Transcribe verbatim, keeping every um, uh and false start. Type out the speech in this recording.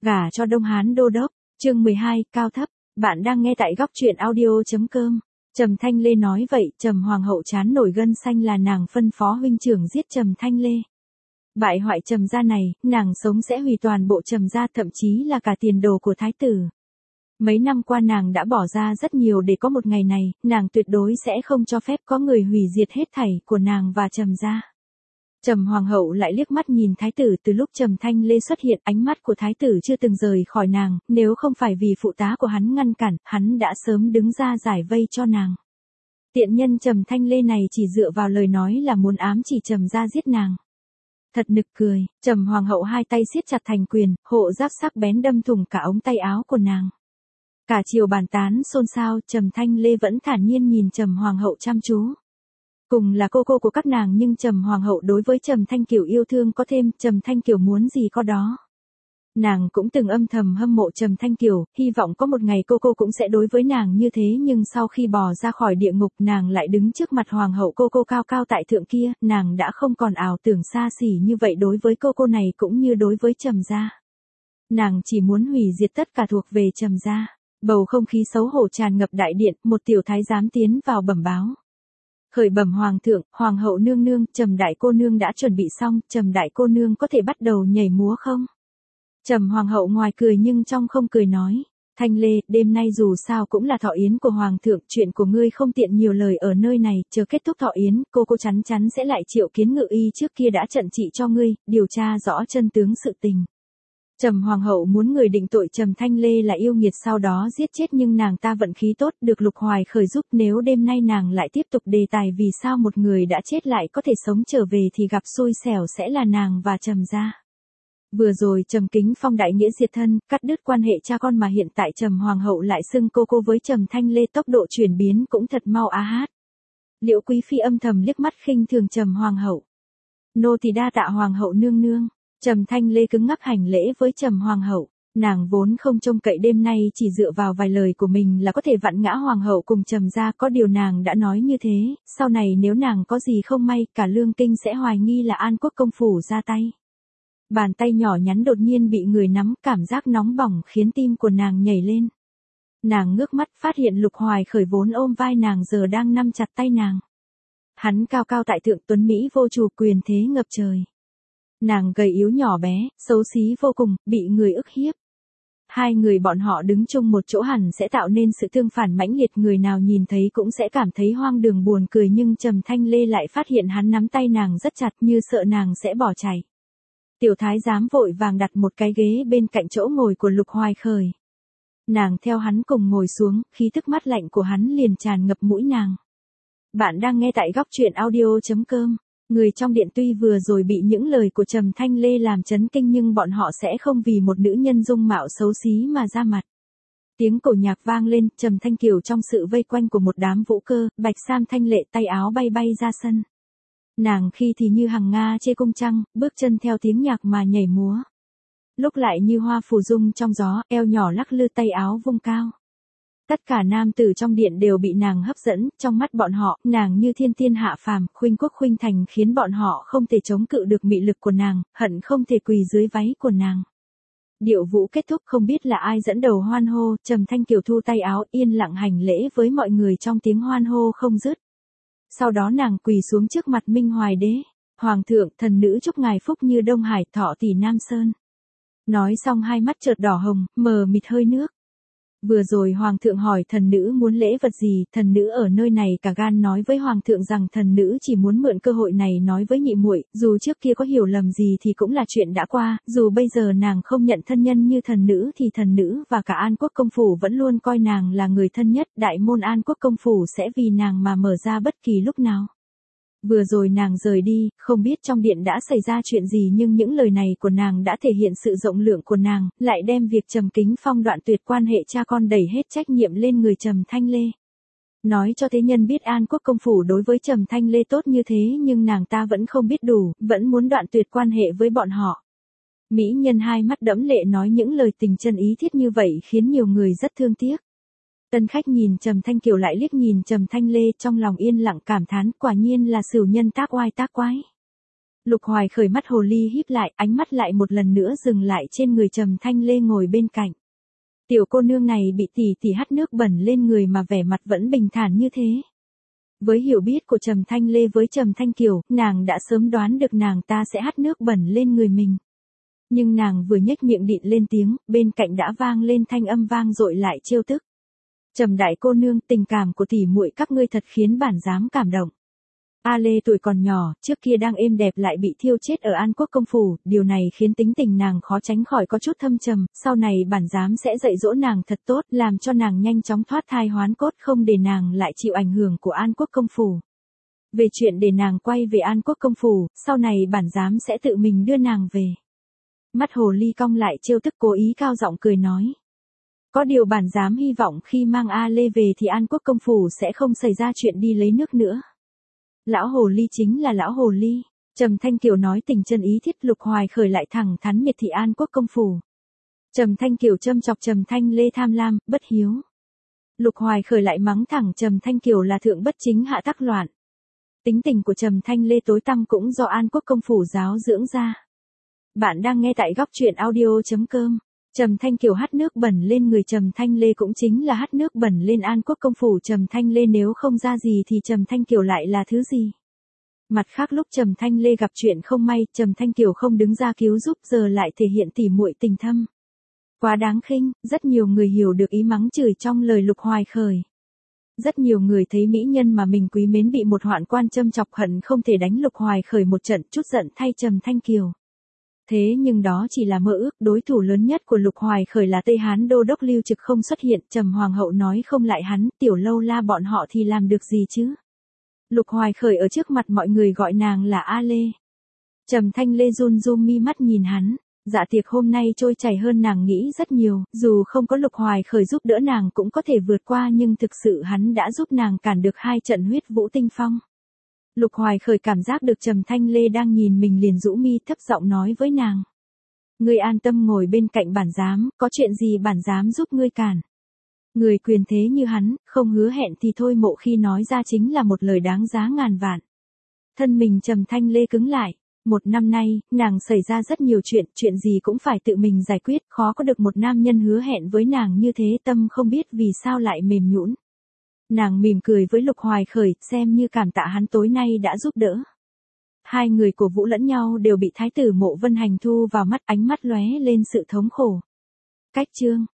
Gả cho Đông Hán đô đốc, chương mười hai, cao thấp, bạn đang nghe tại góc truyện audio.com. Trầm Thanh Lê nói vậy, Trầm Hoàng hậu chán nổi gân xanh là nàng phân phó huynh trưởng giết Trầm Thanh Lê. Bại hoại Trầm gia này, nàng sống sẽ hủy toàn bộ Trầm gia, thậm chí là cả tiền đồ của thái tử. Mấy năm qua nàng đã bỏ ra rất nhiều để có một ngày này, nàng tuyệt đối sẽ không cho phép có người hủy diệt hết thảy của nàng và Trầm gia. Trầm Hoàng hậu lại liếc mắt nhìn thái tử, từ lúc Trầm Thanh Lê xuất hiện, ánh mắt của thái tử chưa từng rời khỏi nàng, nếu không phải vì phụ tá của hắn ngăn cản, hắn đã sớm đứng ra giải vây cho nàng. Tiện nhân Trầm Thanh Lê này chỉ dựa vào lời nói là muốn ám chỉ Trầm gia giết nàng. Thật nực cười, Trầm Hoàng hậu hai tay siết chặt thành quyền, hộ giáp sắc bén đâm thủng cả ống tay áo của nàng. Cả triều bàn tán xôn xao, Trầm Thanh Lê vẫn thản nhiên nhìn Trầm Hoàng hậu chăm chú. Cùng là cô cô của các nàng nhưng Trầm Hoàng hậu đối với Trầm Thanh Kiều yêu thương có thêm, Trầm Thanh Kiều muốn gì có đó. Nàng cũng từng âm thầm hâm mộ Trầm Thanh Kiều, hy vọng có một ngày cô cô cũng sẽ đối với nàng như thế, nhưng sau khi bò ra khỏi địa ngục nàng lại đứng trước mặt Hoàng hậu cô cô cao cao tại thượng kia, nàng đã không còn ảo tưởng xa xỉ như vậy đối với cô cô này cũng như đối với Trầm gia. Nàng chỉ muốn hủy diệt tất cả thuộc về Trầm gia. Bầu không khí xấu hổ tràn ngập đại điện, một tiểu thái giám tiến vào bẩm báo. Khởi bẩm hoàng thượng, hoàng hậu nương nương, Trầm đại cô nương đã chuẩn bị xong, Trầm đại cô nương có thể bắt đầu nhảy múa không? Trầm Hoàng hậu ngoài cười nhưng trong không cười nói, Thanh Lê, đêm nay dù sao cũng là thọ yến của hoàng thượng, chuyện của ngươi không tiện nhiều lời ở nơi này, chờ kết thúc thọ yến, cô cô chắn chắn sẽ lại triệu kiến ngự y trước kia đã trận trị cho ngươi, điều tra rõ chân tướng sự tình. Trầm Hoàng hậu muốn người định tội Trầm Thanh Lê là yêu nghiệt sau đó giết chết, nhưng nàng ta vận khí tốt được Lục Hoài Khởi giúp, nếu đêm nay nàng lại tiếp tục đề tài vì sao một người đã chết lại có thể sống trở về thì gặp xui xẻo sẽ là nàng và Trầm gia. Vừa rồi Trầm Kính Phong đại nghĩa diệt thân, cắt đứt quan hệ cha con mà hiện tại Trầm Hoàng hậu lại xưng cô cô với Trầm Thanh Lê, tốc độ chuyển biến cũng thật mau á hát. Liễu Quý phi âm thầm liếc mắt khinh thường Trầm Hoàng hậu. Nô tỳ đa tạ Hoàng hậu nương nương. Trầm Thanh Lê cứng ngắc hành lễ với Trầm Hoàng hậu, nàng vốn không trông cậy đêm nay chỉ dựa vào vài lời của mình là có thể vặn ngã Hoàng hậu cùng Trầm gia, có điều nàng đã nói như thế, sau này nếu nàng có gì không may, cả Lương Kinh sẽ hoài nghi là An Quốc công phủ ra tay. Bàn tay nhỏ nhắn đột nhiên bị người nắm, cảm giác nóng bỏng khiến tim của nàng nhảy lên. Nàng ngước mắt phát hiện Lục Hoài Khởi vốn ôm vai nàng giờ đang nắm chặt tay nàng. Hắn cao cao tại thượng, tuấn mỹ vô chủ, quyền thế ngập trời. Nàng gầy yếu nhỏ bé, xấu xí vô cùng, bị người ức hiếp. Hai người bọn họ đứng chung một chỗ hẳn sẽ tạo nên sự tương phản mãnh liệt, người nào nhìn thấy cũng sẽ cảm thấy hoang đường buồn cười, nhưng Trầm Thanh Lê lại phát hiện hắn nắm tay nàng rất chặt như sợ nàng sẽ bỏ chạy. Tiểu thái giám vội vàng đặt một cái ghế bên cạnh chỗ ngồi của Lục Hoài Khởi. Nàng theo hắn cùng ngồi xuống, khí tức mát lạnh của hắn liền tràn ngập mũi nàng. Bạn đang nghe tại góc truyện audio.com. Người trong điện tuy vừa rồi bị những lời của Trầm Thanh Lê làm chấn kinh nhưng bọn họ sẽ không vì một nữ nhân dung mạo xấu xí mà ra mặt. Tiếng cổ nhạc vang lên, Trầm Thanh Kiều trong sự vây quanh của một đám vũ cơ, bạch sam thanh lệ, tay áo bay bay ra sân. Nàng khi thì như hằng nga chê cung trăng, bước chân theo tiếng nhạc mà nhảy múa. Lúc lại như hoa phù dung trong gió, eo nhỏ lắc lư, tay áo vung cao. Tất cả nam tử trong điện đều bị nàng hấp dẫn, trong mắt bọn họ, nàng như thiên tiên hạ phàm, khuynh quốc khuynh thành khiến bọn họ không thể chống cự được mị lực của nàng, hận không thể quỳ dưới váy của nàng. Điệu vũ kết thúc, không biết là ai dẫn đầu hoan hô, Trầm Thanh Kiều thu tay áo, yên lặng hành lễ với mọi người trong tiếng hoan hô không dứt. Sau đó nàng quỳ xuống trước mặt Minh Hoài đế, Hoàng thượng, thần nữ chúc ngài phúc như Đông Hải, thọ tỷ Nam Sơn. Nói xong hai mắt chợt đỏ hồng, mờ mịt hơi nước. Vừa rồi hoàng thượng hỏi thần nữ muốn lễ vật gì, thần nữ ở nơi này cả gan nói với hoàng thượng rằng thần nữ chỉ muốn mượn cơ hội này nói với nhị muội, dù trước kia có hiểu lầm gì thì cũng là chuyện đã qua, dù bây giờ nàng không nhận thân nhân như thần nữ thì thần nữ và cả An Quốc công phủ vẫn luôn coi nàng là người thân nhất, đại môn An Quốc công phủ sẽ vì nàng mà mở ra bất kỳ lúc nào. Vừa rồi nàng rời đi, không biết trong điện đã xảy ra chuyện gì nhưng những lời này của nàng đã thể hiện sự rộng lượng của nàng, lại đem việc Trầm Kính Phong đoạn tuyệt quan hệ cha con đẩy hết trách nhiệm lên người Trầm Thanh Lê. Nói cho thế nhân biết An Quốc công phủ đối với Trầm Thanh Lê tốt như thế nhưng nàng ta vẫn không biết đủ, vẫn muốn đoạn tuyệt quan hệ với bọn họ. Mỹ nhân hai mắt đẫm lệ nói những lời tình chân ý thiết như vậy khiến nhiều người rất thương tiếc. Tân khách nhìn Trầm Thanh Kiều lại liếc nhìn Trầm Thanh Lê, trong lòng yên lặng cảm thán, quả nhiên là sửu nhân tác oai tác quái. Lục Hoài Khởi mắt hồ ly híp lại, ánh mắt lại một lần nữa dừng lại trên người Trầm Thanh Lê ngồi bên cạnh. Tiểu cô nương này bị tỷ tỷ hắt nước bẩn lên người mà vẻ mặt vẫn bình thản như thế. Với hiểu biết của Trầm Thanh Lê với Trầm Thanh Kiều, nàng đã sớm đoán được nàng ta sẽ hắt nước bẩn lên người mình. Nhưng nàng vừa nhếch miệng địn lên tiếng, bên cạnh đã vang lên thanh âm vang dội lại trêu tức. Trầm đại cô nương, tình cảm của tỷ muội các ngươi thật khiến bản giám cảm động. A Lê tuổi còn nhỏ, trước kia đang êm đẹp lại bị thiêu chết ở An Quốc công phủ, điều này khiến tính tình nàng khó tránh khỏi có chút thâm trầm, sau này bản giám sẽ dạy dỗ nàng thật tốt, làm cho nàng nhanh chóng thoát thai hoán cốt không để nàng lại chịu ảnh hưởng của An Quốc công phủ. Về chuyện để nàng quay về An Quốc công phủ, sau này bản giám sẽ tự mình đưa nàng về. Mắt hồ ly cong lại trêu tức cố ý cao giọng cười nói. Có điều bản giám hy vọng khi mang A Lê về thì An Quốc công phủ sẽ không xảy ra chuyện đi lấy nước nữa. Lão hồ ly chính là lão hồ ly. Trầm Thanh Kiều nói tình chân ý thiết. Lục Hoài Khởi lại thẳng thắn miệt thị An Quốc công phủ. Trầm Thanh Kiều châm chọc Trầm Thanh Lê tham lam, bất hiếu. Lục Hoài Khởi lại mắng thẳng Trầm Thanh Kiều là thượng bất chính hạ tắc loạn. Tính tình của Trầm Thanh Lê tối tăm cũng do An Quốc công phủ giáo dưỡng ra. Bạn đang nghe tại góc truyện audio chấm com. Trầm Thanh Kiều hắt nước bẩn lên người Trầm Thanh Lê cũng chính là hắt nước bẩn lên An Quốc công phủ Trầm Thanh Lê, nếu không ra gì thì Trầm Thanh Kiều lại là thứ gì. Mặt khác lúc Trầm Thanh Lê gặp chuyện không may, Trầm Thanh Kiều không đứng ra cứu giúp, giờ lại thể hiện tỉ muội tình thâm. Quá đáng khinh, rất nhiều người hiểu được ý mắng chửi trong lời Lục Hoài Khởi. Rất nhiều người thấy mỹ nhân mà mình quý mến bị một hoạn quan châm chọc hận không thể đánh Lục Hoài Khởi một trận, chút giận thay Trầm Thanh Kiều. Thế nhưng đó chỉ là mơ ước, đối thủ lớn nhất của Lục Hoài Khởi là Tây Hán đô đốc Lưu Trực không xuất hiện, Trầm Hoàng hậu nói không lại hắn, Tiểu Lâu La bọn họ thì làm được gì chứ? Lục Hoài Khởi ở trước mặt mọi người gọi nàng là A Lê. Trầm Thanh Lê run run mi mắt nhìn hắn, dạ tiệc hôm nay trôi chảy hơn nàng nghĩ rất nhiều, dù không có Lục Hoài Khởi giúp đỡ nàng cũng có thể vượt qua, nhưng thực sự hắn đã giúp nàng cản được hai trận huyết vũ tinh phong. Lục Hoài Khởi cảm giác được Trầm Thanh Lê đang nhìn mình liền rũ mi thấp giọng nói với nàng. Ngươi an tâm ngồi bên cạnh bản giám, có chuyện gì bản giám giúp ngươi cản. Người quyền thế như hắn, không hứa hẹn thì thôi, mộ khi nói ra chính là một lời đáng giá ngàn vạn. Thân mình Trầm Thanh Lê cứng lại. Một năm nay, nàng xảy ra rất nhiều chuyện, chuyện gì cũng phải tự mình giải quyết, khó có được một nam nhân hứa hẹn với nàng như thế, tâm không biết vì sao lại mềm nhũn. Nàng mỉm cười với Lục Hoài Khởi, xem như cảm tạ hắn tối nay đã giúp đỡ. Hai người cổ vũ lẫn nhau đều bị thái tử Mộ Vân Hành thu vào mắt, ánh mắt lóe lên sự thống khổ. Cách chương